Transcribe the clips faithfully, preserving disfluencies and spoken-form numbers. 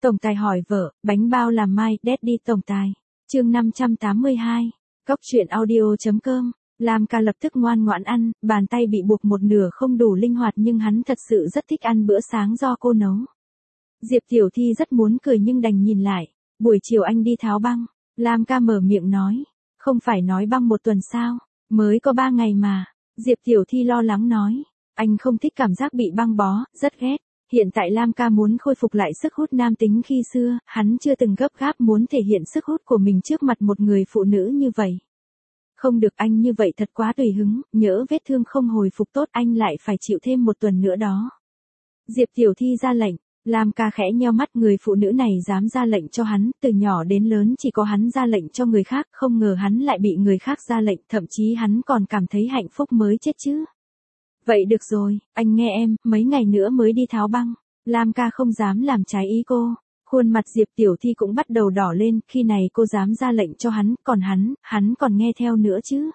Tổng tài hỏi vợ, bánh bao làm mai, Daddy tổng tài. Chương năm trăm tám mươi hai. Cóc truyện audio chấm com. Lam Ca lập tức ngoan ngoãn ăn, bàn tay bị buộc một nửa không đủ linh hoạt nhưng hắn thật sự rất thích ăn bữa sáng do cô nấu. Diệp Tiểu Thi rất muốn cười nhưng đành nhìn lại. Buổi chiều anh đi tháo băng. Lam Ca mở miệng nói. Không phải nói băng một tuần sao, mới có ba ngày mà. Diệp Tiểu Thi lo lắng nói. Anh không thích cảm giác bị băng bó, rất ghét. Hiện tại Lam Ca muốn khôi phục lại sức hút nam tính khi xưa, hắn chưa từng gấp gáp muốn thể hiện sức hút của mình trước mặt một người phụ nữ như vậy. Không được, anh như vậy thật quá tùy hứng, nhỡ vết thương không hồi phục tốt anh lại phải chịu thêm một tuần nữa đó. Diệp Tiểu Thi ra lệnh, Lam Ca khẽ nheo mắt, người phụ nữ này dám ra lệnh cho hắn, từ nhỏ đến lớn chỉ có hắn ra lệnh cho người khác, không ngờ hắn lại bị người khác ra lệnh, thậm chí hắn còn cảm thấy hạnh phúc mới chết chứ. Vậy được rồi, anh nghe em, mấy ngày nữa mới đi tháo băng. Lam Ca không dám làm trái ý cô. Khuôn mặt Diệp Tiểu Thi cũng bắt đầu đỏ lên, khi này cô dám ra lệnh cho hắn, còn hắn, hắn còn nghe theo nữa chứ.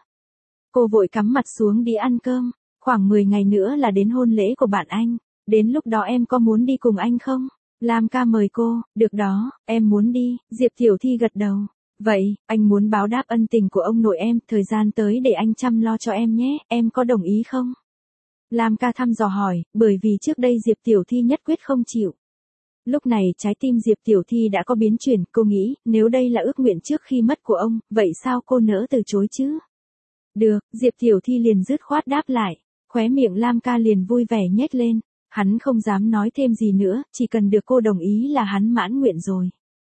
Cô vội cắm mặt xuống đi ăn cơm, khoảng mười ngày nữa là đến hôn lễ của bạn anh, đến lúc đó em có muốn đi cùng anh không? Lam Ca mời cô, được đó, em muốn đi, Diệp Tiểu Thi gật đầu. Vậy, anh muốn báo đáp ân tình của ông nội em, thời gian tới để anh chăm lo cho em nhé, em có đồng ý không? Lam Ca thăm dò hỏi, bởi vì trước đây Diệp Tiểu Thi nhất quyết không chịu. Lúc này trái tim Diệp Tiểu Thi đã có biến chuyển, cô nghĩ, nếu đây là ước nguyện trước khi mất của ông, vậy sao cô nỡ từ chối chứ? Được, Diệp Tiểu Thi liền dứt khoát đáp lại, khóe miệng Lam Ca liền vui vẻ nhếch lên, hắn không dám nói thêm gì nữa, chỉ cần được cô đồng ý là hắn mãn nguyện rồi.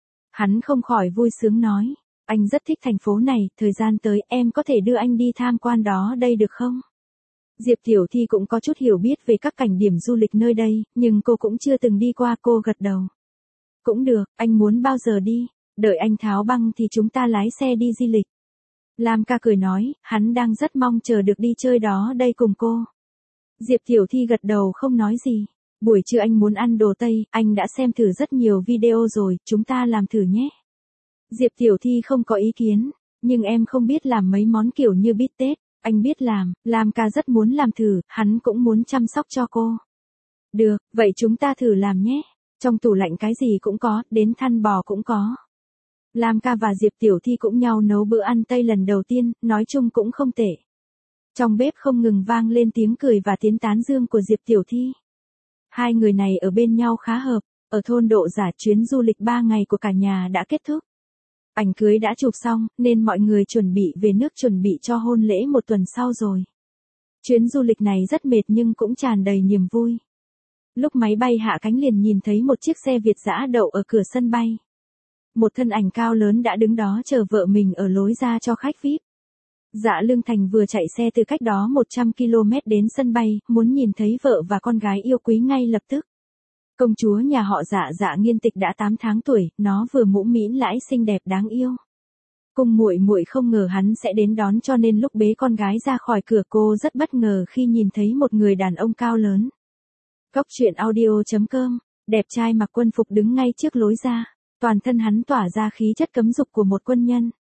Hắn không khỏi vui sướng nói, anh rất thích thành phố này, thời gian tới em có thể đưa anh đi tham quan đó đây được không? Diệp Tiểu Thi cũng có chút hiểu biết về các cảnh điểm du lịch nơi đây, nhưng cô cũng chưa từng đi qua, cô gật đầu. Cũng được, anh muốn bao giờ đi, đợi anh tháo băng thì chúng ta lái xe đi di lịch. Lam Ca cười nói, hắn đang rất mong chờ được đi chơi đó đây cùng cô. Diệp Tiểu Thi gật đầu không nói gì. Buổi trưa anh muốn ăn đồ Tây, anh đã xem thử rất nhiều video rồi, chúng ta làm thử nhé. Diệp Tiểu Thi không có ý kiến, nhưng em không biết làm mấy món kiểu như bít tết. Anh biết làm, Lam Ca rất muốn làm thử, hắn cũng muốn chăm sóc cho cô. Được, vậy chúng ta thử làm nhé. Trong tủ lạnh cái gì cũng có, đến thăn bò cũng có. Lam Ca và Diệp Tiểu Thi cũng nhau nấu bữa ăn Tây lần đầu tiên, nói chung cũng không tệ. Trong bếp không ngừng vang lên tiếng cười và tiếng tán dương của Diệp Tiểu Thi. Hai người này ở bên nhau khá hợp, ở thôn Độ Giả chuyến du lịch ba ngày của cả nhà đã kết thúc. Ảnh cưới đã chụp xong, nên mọi người chuẩn bị về nước chuẩn bị cho hôn lễ một tuần sau rồi. Chuyến du lịch này rất mệt nhưng cũng tràn đầy niềm vui. Lúc máy bay hạ cánh liền nhìn thấy một chiếc xe Việt dã đậu ở cửa sân bay. Một thân ảnh cao lớn đã đứng đó chờ vợ mình ở lối ra cho khách vi ai pi. Dạ Lương Thành vừa chạy xe từ cách đó một trăm ki lô mét đến sân bay, muốn nhìn thấy vợ và con gái yêu quý ngay lập tức. Công chúa nhà họ Dạ Dạ Nghiên Tịch đã tám tháng tuổi, nó vừa mũm mĩm lãi xinh đẹp đáng yêu. Cung muội muội không ngờ hắn sẽ đến đón cho nên lúc bế con gái ra khỏi cửa cô rất bất ngờ khi nhìn thấy một người đàn ông cao lớn. Cóc truyện audio chấm com, đẹp trai mặc quân phục đứng ngay trước lối ra, toàn thân hắn tỏa ra khí chất cấm dục của một quân nhân.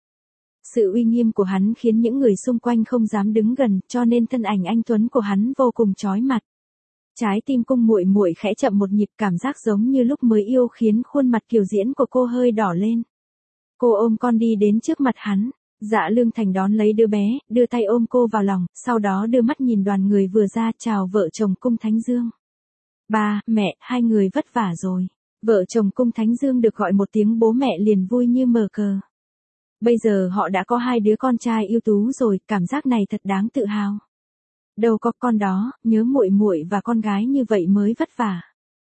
Sự uy nghiêm của hắn khiến những người xung quanh không dám đứng gần, cho nên thân ảnh anh tuấn của hắn vô cùng chói mặt. Trái tim cung muội muội khẽ chậm một nhịp, cảm giác giống như lúc mới yêu khiến khuôn mặt kiều diễm của cô hơi đỏ lên. Cô ôm con đi đến trước mặt hắn, Dạ Lương Thành đón lấy đứa bé, đưa tay ôm cô vào lòng, sau đó đưa mắt nhìn đoàn người vừa ra chào vợ chồng cung Thánh Dương. Ba, mẹ, hai người vất vả rồi. Vợ chồng cung Thánh Dương được gọi một tiếng bố mẹ liền vui như mở cờ. Bây giờ họ đã có hai đứa con trai ưu tú rồi, cảm giác này thật đáng tự hào. Đâu có con đó, nhớ muội muội và con gái như vậy mới vất vả.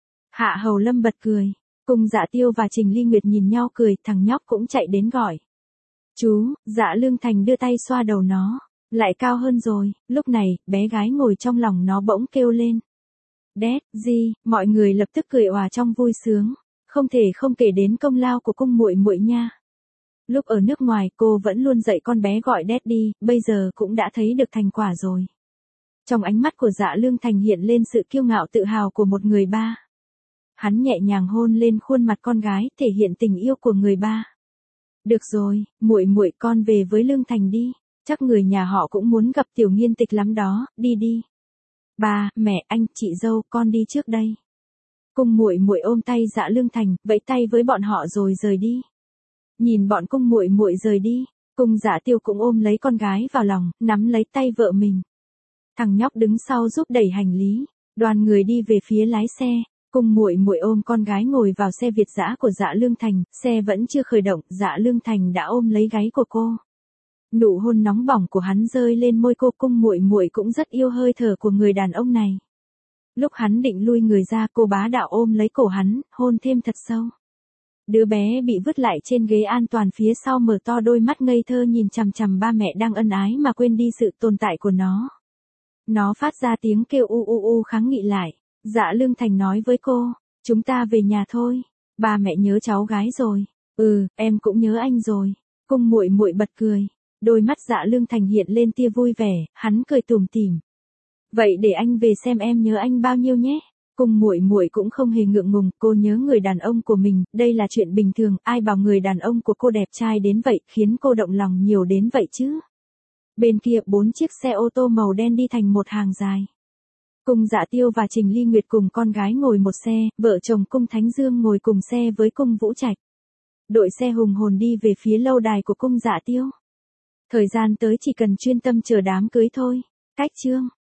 Hạ Hầu Lâm bật cười, Cung Dạ Tiêu và Trình Ly Nguyệt nhìn nhau cười, thằng nhóc cũng chạy đến gọi. Chú, Dạ Lương Thành đưa tay xoa đầu nó, lại cao hơn rồi, lúc này, bé gái ngồi trong lòng nó bỗng kêu lên. Đét, gì, mọi người lập tức cười òa trong vui sướng, không thể không kể đến công lao của cung muội muội nha. Lúc ở nước ngoài cô vẫn luôn dạy con bé gọi Daddy, bây giờ cũng đã thấy được thành quả rồi. Trong ánh mắt của Dạ Lương Thành hiện lên sự kiêu ngạo tự hào của một người ba. Hắn nhẹ nhàng hôn lên khuôn mặt con gái, thể hiện tình yêu của người ba. Được rồi, muội muội con về với Lương Thành đi, chắc người nhà họ cũng muốn gặp Tiểu Nghiên Tịch lắm đó, đi đi. Ba, mẹ, anh, chị dâu, con đi trước đây. Cung muội muội ôm tay Dạ Lương Thành, vẫy tay với bọn họ rồi rời đi. Nhìn bọn cung muội muội rời đi, Cung Dạ Tiêu cũng ôm lấy con gái vào lòng, nắm lấy tay vợ mình. Thằng nhóc đứng sau giúp đẩy hành lý, đoàn người đi về phía lái xe. Cung muội muội ôm con gái ngồi vào xe Việt dã của Dạ Lương Thành, xe vẫn chưa khởi động, Dạ Lương Thành đã ôm lấy gáy của cô. Nụ hôn nóng bỏng của hắn rơi lên môi cô, cung muội muội cũng rất yêu hơi thở của người đàn ông này. Lúc hắn định lui người ra, cô bá đạo ôm lấy cổ hắn, hôn thêm thật sâu. Đứa bé bị vứt lại trên ghế an toàn phía sau mở to đôi mắt ngây thơ nhìn chằm chằm ba mẹ đang ân ái mà quên đi sự tồn tại của nó. Nó phát ra tiếng kêu u u u kháng nghị lại. Dạ Lương Thành nói với cô, chúng ta về nhà thôi, ba mẹ nhớ cháu gái rồi. Ừ, em cũng nhớ anh rồi. Cung muội muội bật cười. Đôi mắt Dạ Lương Thành hiện lên tia vui vẻ, hắn cười tủm tỉm. Vậy để anh về xem em nhớ anh bao nhiêu nhé. Cung muội muội cũng không hề ngượng ngùng, cô nhớ người đàn ông của mình, đây là chuyện bình thường, ai bảo người đàn ông của cô đẹp trai đến vậy, khiến cô động lòng nhiều đến vậy chứ. Bên kia, bốn chiếc xe ô tô màu đen đi thành một hàng dài. Cung Dạ Tiêu và Trình Ly Nguyệt cùng con gái ngồi một xe, vợ chồng Cung Thánh Dương ngồi cùng xe với Cung Vũ Trạch. Đội xe hùng hồn đi về phía lâu đài của Cung Dạ Tiêu. Thời gian tới chỉ cần chuyên tâm chờ đám cưới thôi. Cách chương